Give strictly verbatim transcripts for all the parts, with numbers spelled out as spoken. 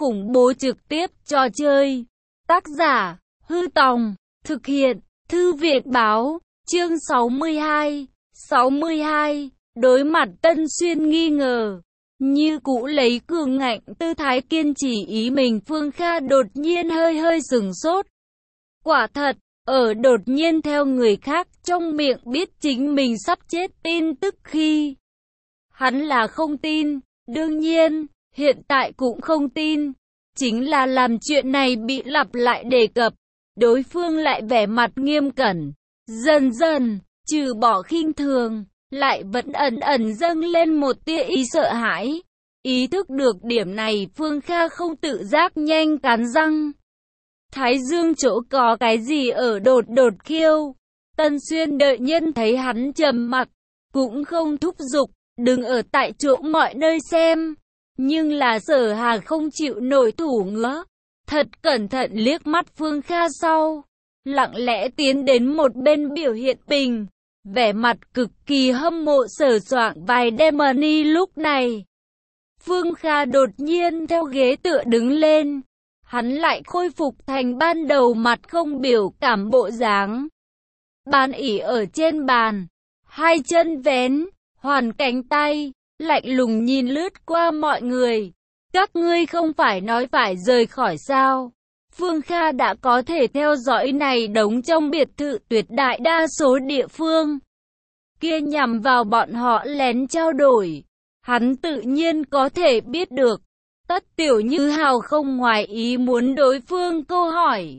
khủng bố trực tiếp trò chơi. Tác giả, Hư Tòng, thực hiện, Thư viện báo, chương sáu mươi hai, sáu mươi hai, đối mặt Tân Xuyên nghi ngờ. Như cũ lấy cường ngạnh tư thái kiên trì ý mình, Phương Kha đột nhiên hơi hơi sửng sốt. Quả thật, ở đột nhiên theo người khác trong miệng biết chính mình sắp chết tin tức khi hắn là không tin, đương nhiên, hiện tại cũng không tin. Chính là làm chuyện này bị lặp lại đề cập, đối phương lại vẻ mặt nghiêm cẩn. Dần dần, trừ bỏ khinh thường, lại vẫn ẩn ẩn dâng lên một tia ý sợ hãi. Ý thức được điểm này, Phương Kha không tự giác nhanh cắn răng. Thái dương chỗ có cái gì ở đột đột khiêu. Tân Xuyên đợi nhân thấy hắn trầm mặc, cũng không thúc giục, đừng ở tại chỗ mọi nơi xem. Nhưng là Sở Hà không chịu nổi thủ ngứa, thật cẩn thận liếc mắt Phương Kha sau, lặng lẽ tiến đến một bên biểu hiện bình, vẻ mặt cực kỳ hâm mộ Sở Soạng vài Demony. Lúc này, Phương Kha đột nhiên theo ghế tựa đứng lên, hắn lại khôi phục thành ban đầu mặt không biểu cảm bộ dáng. Bàn ỉ ở trên bàn, hai chân vén, hoàn cánh tay, lạnh lùng nhìn lướt qua mọi người. Các ngươi không phải nói phải rời khỏi sao? Phương Kha đã có thể theo dõi này đống trong biệt thự tuyệt đại đa số địa phương kia nhằm vào bọn họ lén trao đổi. Hắn tự nhiên có thể biết được. Tất Tiểu Như hào không ngoài ý muốn đối phương câu hỏi,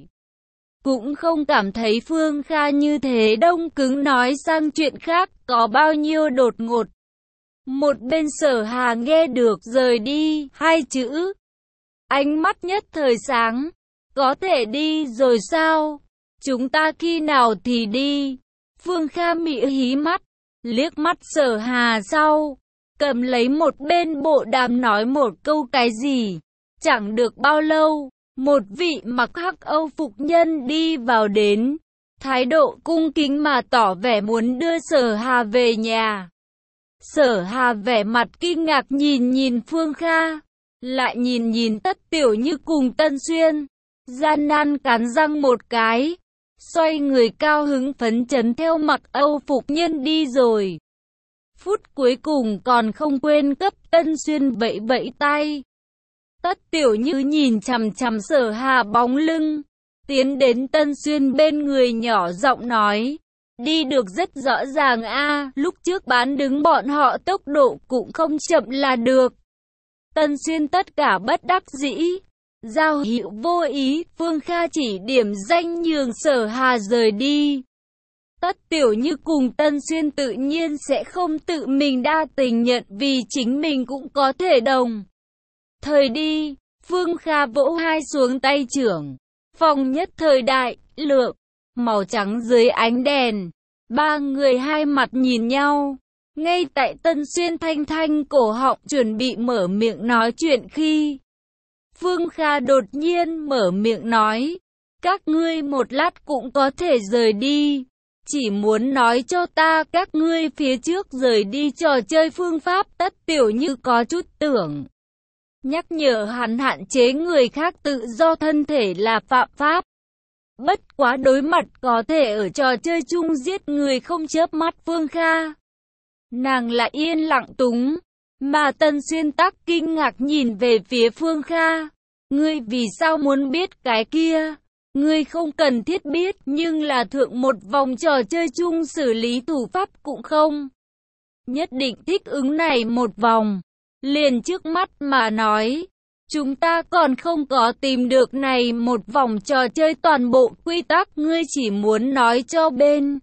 cũng không cảm thấy Phương Kha như thế đông cứng nói sang chuyện khác có bao nhiêu đột ngột. Một bên Sở Hà nghe được rời đi hai chữ, ánh mắt nhất thời sáng. Có thể đi rồi sao? Chúng ta khi nào thì đi? Phương Kha mị hí mắt, liếc mắt Sở Hà sau, cầm lấy một bên bộ đàm nói một câu cái gì. Chẳng được bao lâu, một vị mặc hắc âu phục nhân đi vào đến, thái độ cung kính mà tỏ vẻ muốn đưa Sở Hà về nhà. Sở Hà vẻ mặt kinh ngạc nhìn nhìn Phương Kha, lại nhìn nhìn Tất Tiểu Như cùng Tân Xuyên, gian nan cắn răng một cái, xoay người cao hứng phấn chấn theo mặc âu phục nhân đi rồi. Phút cuối cùng còn không quên cấp Tân Xuyên vẫy vẫy tay. Tất Tiểu Như nhìn chằm chằm Sở Hà bóng lưng, tiến đến Tân Xuyên bên người nhỏ giọng nói, đi được rất rõ ràng a, lúc trước bán đứng bọn họ tốc độ cũng không chậm là được. Tân Xuyên tất cả bất đắc dĩ, giao hiệu vô ý, Phương Kha chỉ điểm danh nhường Sở Hà rời đi. Tất Tiểu Như cùng Tân Xuyên tự nhiên sẽ không tự mình đa tình nhận vì chính mình cũng có thể đồng thời đi. Phương Kha vỗ hai xuống tay trưởng, phòng nhất thời đại lượng màu trắng dưới ánh đèn. Ba người hai mặt nhìn nhau. Ngay tại Tân Xuyên thanh thanh cổ họng chuẩn bị mở miệng nói chuyện khi Phương Kha đột nhiên mở miệng nói, các ngươi một lát cũng có thể rời đi. Chỉ muốn nói cho ta các ngươi phía trước rời đi trò chơi phương pháp. Tất Tiểu Như có chút tưởng nhắc nhở hắn hạn chế người khác tự do thân thể là phạm pháp. Bất quá đối mặt có thể ở trò chơi chung giết người không chớp mắt Phương Kha, nàng lại yên lặng túng. Mà Tân Xuyên tắc kinh ngạc nhìn về phía Phương Kha, ngươi vì sao muốn biết cái kia? Ngươi không cần thiết biết, nhưng là thượng một vòng trò chơi chung xử lý thủ pháp cũng không nhất định thích ứng này một vòng. Liền trước mắt mà nói, chúng ta còn không có tìm được này một vòng trò chơi toàn bộ quy tắc, ngươi chỉ muốn nói cho bên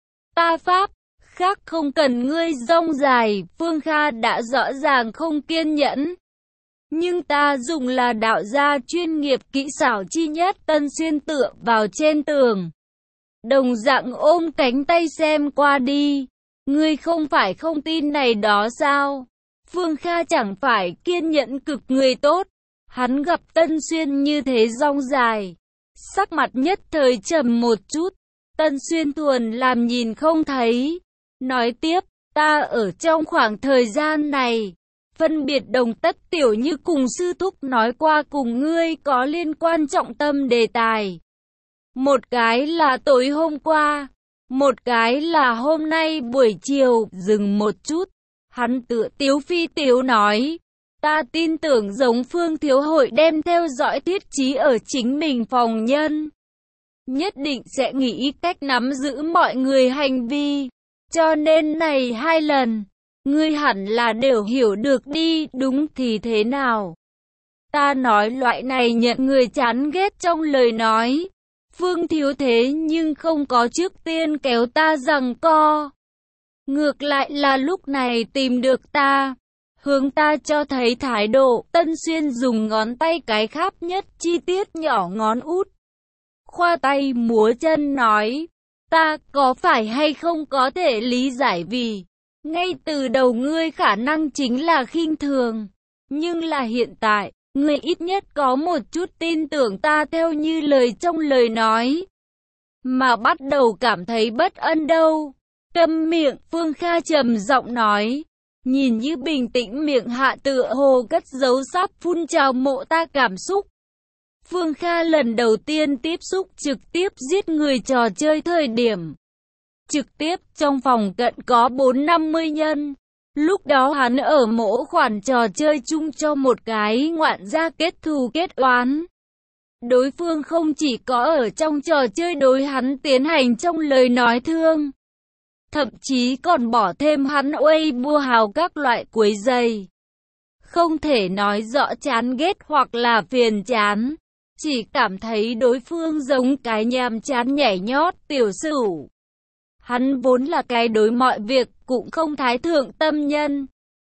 ta pháp, khác không cần ngươi rông dài. Phương Kha đã rõ ràng không kiên nhẫn. Nhưng ta dùng là đạo gia chuyên nghiệp kỹ xảo chi nhất. Tân Xuyên tựa vào trên tường, đồng dạng ôm cánh tay xem qua đi. Ngươi không phải không tin này đó sao? Phương Kha chẳng phải kiên nhẫn cực người tốt. Hắn gặp Tân Xuyên như thế rong dài, sắc mặt nhất thời trầm một chút. Tân Xuyên thuần làm nhìn không thấy, nói tiếp, ta ở trong khoảng thời gian này, phân biệt đồng tất tiểu như cùng sư thúc nói qua cùng ngươi có liên quan trọng tâm đề tài. Một cái là tối hôm qua, một cái là hôm nay buổi chiều. Dừng một chút, hắn tựa tiếu phi tiếu nói, ta tin tưởng giống Phương thiếu hội đem theo dõi thiết trí ở chính mình phòng nhân, nhất định sẽ nghĩ cách nắm giữ mọi người hành vi, cho nên này hai lần, ngươi hẳn là đều hiểu được đi, đúng thì thế nào? Ta nói loại này nhận người chán ghét trong lời nói, Phương thiếu thế nhưng không có trước tiên kéo ta giằng co. Ngược lại là lúc này tìm được ta, hướng ta cho thấy thái độ. Tân Xuyên dùng ngón tay cái khắp nhất chi tiết nhỏ ngón út, khoa tay múa chân nói, ta có phải hay không có thể lý giải vì ngay từ đầu ngươi khả năng chính là khinh thường, nhưng là hiện tại, ngươi ít nhất có một chút tin tưởng ta theo như lời trong lời nói, mà bắt đầu cảm thấy bất an đâu. Câm miệng, Phương Kha trầm giọng nói, nhìn như bình tĩnh miệng hạ tựa hồ cất giấu sắp phun trào mộ ta cảm xúc. Phương Kha lần đầu tiên tiếp xúc trực tiếp giết người trò chơi thời điểm. Trực tiếp trong phòng cận có bốn năm mươi nhân. Lúc đó hắn ở mỗi khoản trò chơi chung cho một cái ngoạn gia kết thù kết oán. Đối phương không chỉ có ở trong trò chơi đối hắn tiến hành trong lời nói thương, thậm chí còn bỏ thêm hắn uây bua hào các loại quấy rầy. Không thể nói rõ chán ghét hoặc là phiền chán, chỉ cảm thấy đối phương giống cái nhàm chán nhảy nhót tiểu sửu. Hắn vốn là cái đối mọi việc cũng không thái thượng tâm nhân.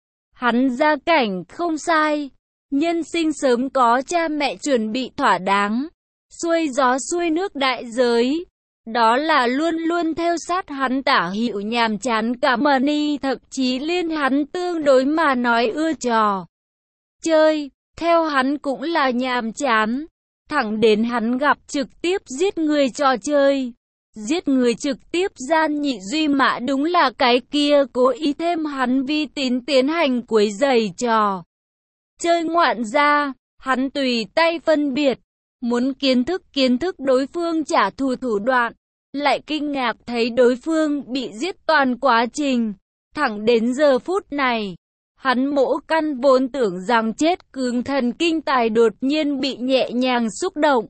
Hắn gia cảnh không sai, nhân sinh sớm có cha mẹ chuẩn bị thỏa đáng, xuôi gió xuôi nước đại giới. Đó là luôn luôn theo sát hắn tả hữu nhàm chán cả money, thậm chí liên hắn tương đối mà nói ưa trò chơi, theo hắn cũng là nhàm chán. Thẳng đến hắn gặp trực tiếp giết người trò chơi. Giết người trực tiếp gian nhị duy mã đúng là cái kia cố ý thêm hắn vi tín tiến hành quấy rầy trò chơi ngoạn gia. Hắn tùy tay phân biệt, muốn kiến thức kiến thức đối phương trả thù thủ đoạn, lại kinh ngạc thấy đối phương bị giết toàn quá trình. Thẳng đến giờ phút này, hắn mỗ căn vốn tưởng rằng chết cứng thần kinh tài đột nhiên bị nhẹ nhàng xúc động.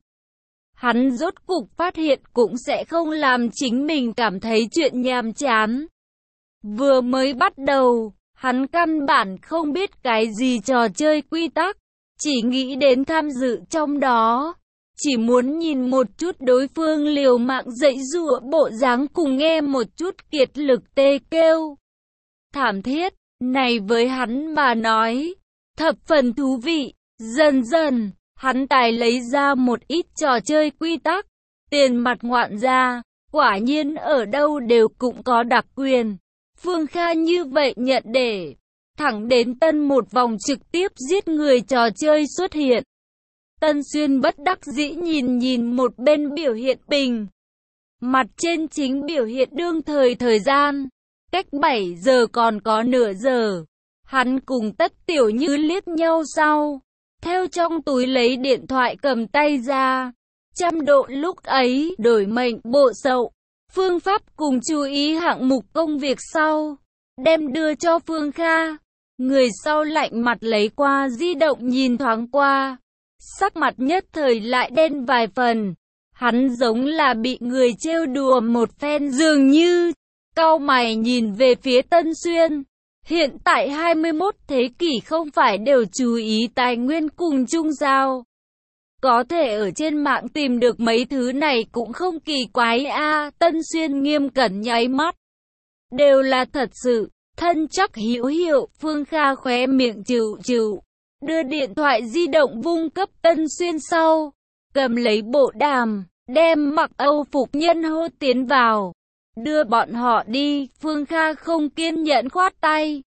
Hắn rốt cục phát hiện cũng sẽ không làm chính mình cảm thấy chuyện nhàm chán. Vừa mới bắt đầu, hắn căn bản không biết cái gì trò chơi quy tắc, chỉ nghĩ đến tham dự trong đó. Chỉ muốn nhìn một chút đối phương liều mạng dãy giụa bộ dáng cùng nghe một chút kiệt lực tê kêu thảm thiết. Này với hắn mà nói, thập phần thú vị. Dần dần, hắn tài lấy ra một ít trò chơi quy tắc, tiền mặt ngoạn gia, quả nhiên ở đâu đều cũng có đặc quyền. Phương Kha như vậy nhận để, thẳng đến tân một vòng trực tiếp giết người trò chơi xuất hiện. Tân Xuyên bất đắc dĩ nhìn nhìn một bên biểu hiện bình. Mặt trên chính biểu hiện đương thời thời gian. Cách bảy giờ còn có nửa giờ. Hắn cùng Tất Tiểu Như liếc nhau sau. Theo trong túi lấy điện thoại cầm tay ra. Trăm độ lúc ấy đổi mệnh bộ sậu. Phương pháp cùng chú ý hạng mục công việc sau. Đem đưa cho Phương Kha. Người sau lạnh mặt lấy qua di động nhìn thoáng qua. Sắc mặt nhất thời lại đen vài phần. Hắn giống là bị người trêu đùa một phen dường như. Cau mày nhìn về phía Tân Xuyên. Hiện tại hai mươi mốt thế kỷ không phải đều chú ý tài nguyên cùng chung giao. Có thể ở trên mạng tìm được mấy thứ này cũng không kỳ quái a. À, Tân Xuyên nghiêm cẩn nháy mắt. Đều là thật sự, thân chắc hữu hiệu. Phương Kha khóe miệng chịu chịu. Đưa điện thoại di động vung cấp Tân Xuyên sau. Cầm lấy bộ đàm, đem mặc Âu phục nhân hô tiến vào. Đưa bọn họ đi. Phương Kha không kiên nhẫn khoát tay.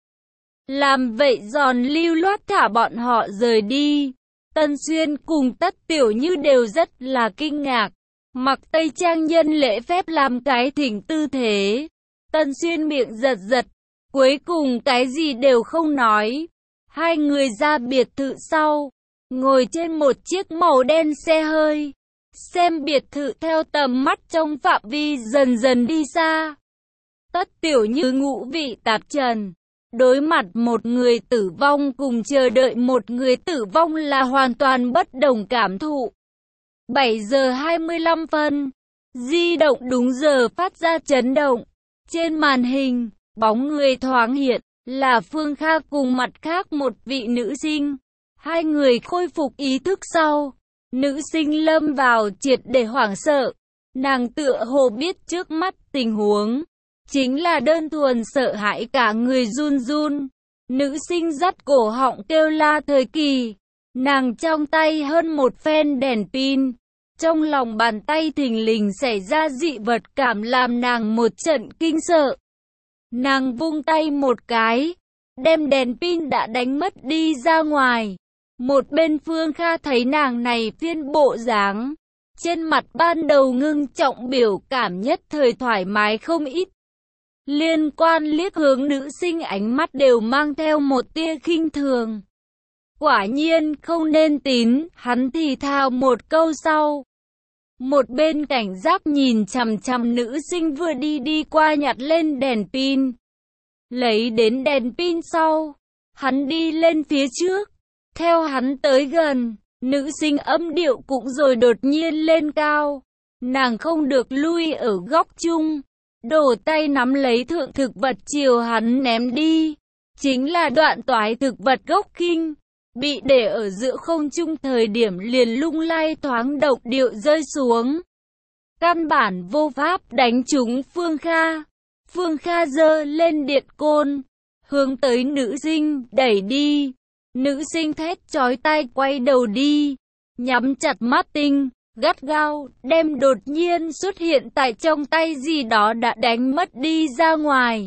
Làm vậy giòn lưu loát thả bọn họ rời đi. Tân Xuyên cùng Tất Tiểu Như đều rất là kinh ngạc. Mặc tây trang nhân lễ phép làm cái thỉnh tư thế. Tân Xuyên miệng giật giật. Cuối cùng cái gì đều không nói. Hai người ra biệt thự sau, ngồi trên một chiếc màu đen xe hơi, xem biệt thự theo tầm mắt trong phạm vi dần dần đi xa. Tất Tiểu Như ngũ vị tạp trần, đối mặt một người tử vong cùng chờ đợi một người tử vong là hoàn toàn bất đồng cảm thụ. bảy giờ hai mươi lăm phân, di động đúng giờ phát ra chấn động. Trên màn hình, bóng người thoáng hiện, là Phương Kha cùng mặt khác một vị nữ sinh. Hai người khôi phục ý thức sau, nữ sinh lâm vào triệt để hoảng sợ. Nàng tựa hồ biết trước mắt tình huống chính là đơn thuần sợ hãi, cả người run run. Nữ sinh dắt cổ họng kêu la thời kỳ. Nàng trong tay hơn một phen đèn pin. Trong lòng bàn tay thình lình xảy ra dị vật cảm làm nàng một trận kinh sợ. Nàng vung tay một cái, đem đèn pin đã đánh mất đi ra ngoài. Một bên Phương Kha thấy nàng này phiên bộ dáng, trên mặt ban đầu ngưng trọng biểu cảm nhất thời thoải mái không ít. Liên quan liếc hướng nữ sinh, ánh mắt đều mang theo một tia khinh thường. Quả nhiên không nên tín, hắn thì thào một câu sau. Một bên cảnh giác nhìn chằm chằm nữ sinh vừa đi đi qua nhặt lên đèn pin. Lấy đến đèn pin sau, hắn đi lên phía trước. Theo hắn tới gần, nữ sinh âm điệu cũng rồi đột nhiên lên cao. Nàng không được lui ở góc chung, đổ tay nắm lấy thượng thực vật chiều hắn ném đi. Chính là đoạn toái thực vật gốc kinh, bị để ở giữa không trung thời điểm liền lung lay thoáng động điệu rơi xuống. Căn bản vô pháp đánh trúng Phương Kha. Phương Kha giơ lên điện côn, hướng tới nữ sinh, đẩy đi. Nữ sinh thét chói tai quay đầu đi, nhắm chặt mắt tinh, gắt gao, đem đột nhiên xuất hiện tại trong tay gì đó đã đánh mất đi ra ngoài.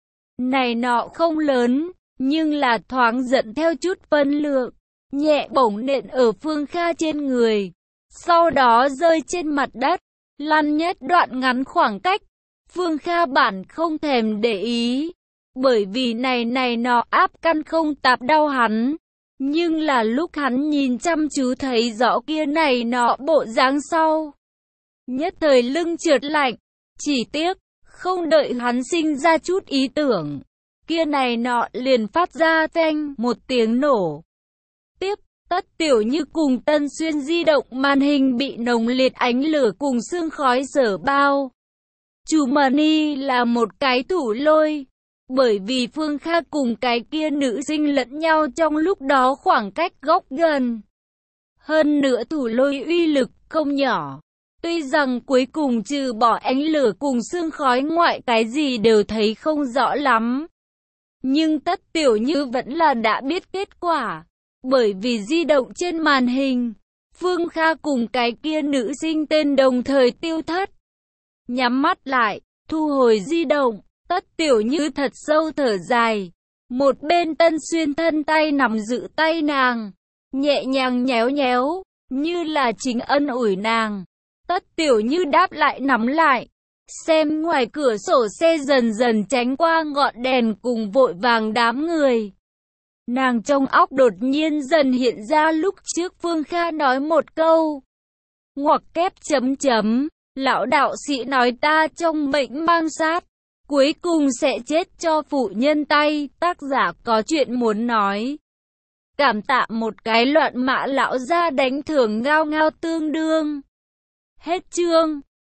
Này nọ không lớn, nhưng là thoáng giận theo chút phân lượng, nhẹ bổng nện ở Phương Kha trên người, sau đó rơi trên mặt đất, lăn nhất đoạn ngắn khoảng cách. Phương Kha bản không thèm để ý, bởi vì này này nọ áp căn không tạp đau hắn. Nhưng là lúc hắn nhìn chăm chú thấy rõ kia này nọ bộ dáng sau, nhất thời lưng trượt lạnh. Chỉ tiếc, không đợi hắn sinh ra chút ý tưởng, kia này nọ liền phát ra teng một tiếng nổ. Tiếp, Tất Tiểu Như cùng Tân Xuyên di động, màn hình bị nồng liệt ánh lửa cùng sương khói sở bao. Chủ màn y là một cái thủ lôi. Bởi vì Phương Kha cùng cái kia nữ sinh lẫn nhau trong lúc đó khoảng cách góc gần. Hơn nữa thủ lôi uy lực không nhỏ. Tuy rằng cuối cùng trừ bỏ ánh lửa cùng sương khói ngoại cái gì đều thấy không rõ lắm. Nhưng Tất Tiểu Như vẫn là đã biết kết quả. Bởi vì di động trên màn hình, Phương Kha cùng cái kia nữ sinh tên đồng thời tiêu thất. Nhắm mắt lại, thu hồi di động. Tất Tiểu Như thật sâu thở dài. Một bên Tân Xuyên thân tay nắm giữ tay nàng, nhẹ nhàng nhéo nhéo, như là chính ân ủi nàng. Tất Tiểu Như đáp lại nắm lại, xem ngoài cửa sổ xe dần dần tránh qua ngọn đèn cùng vội vàng đám người. Nàng trong óc đột nhiên dần hiện ra lúc trước Phương Kha nói một câu. Ngoặc kép chấm chấm, lão đạo sĩ nói ta trong bệnh mang sát, cuối cùng sẽ chết cho phụ nhân tay. Tác giả có chuyện muốn nói. Cảm tạ một cái loạn mã lão ra đánh thưởng ngao ngao tương đương. Hết chương.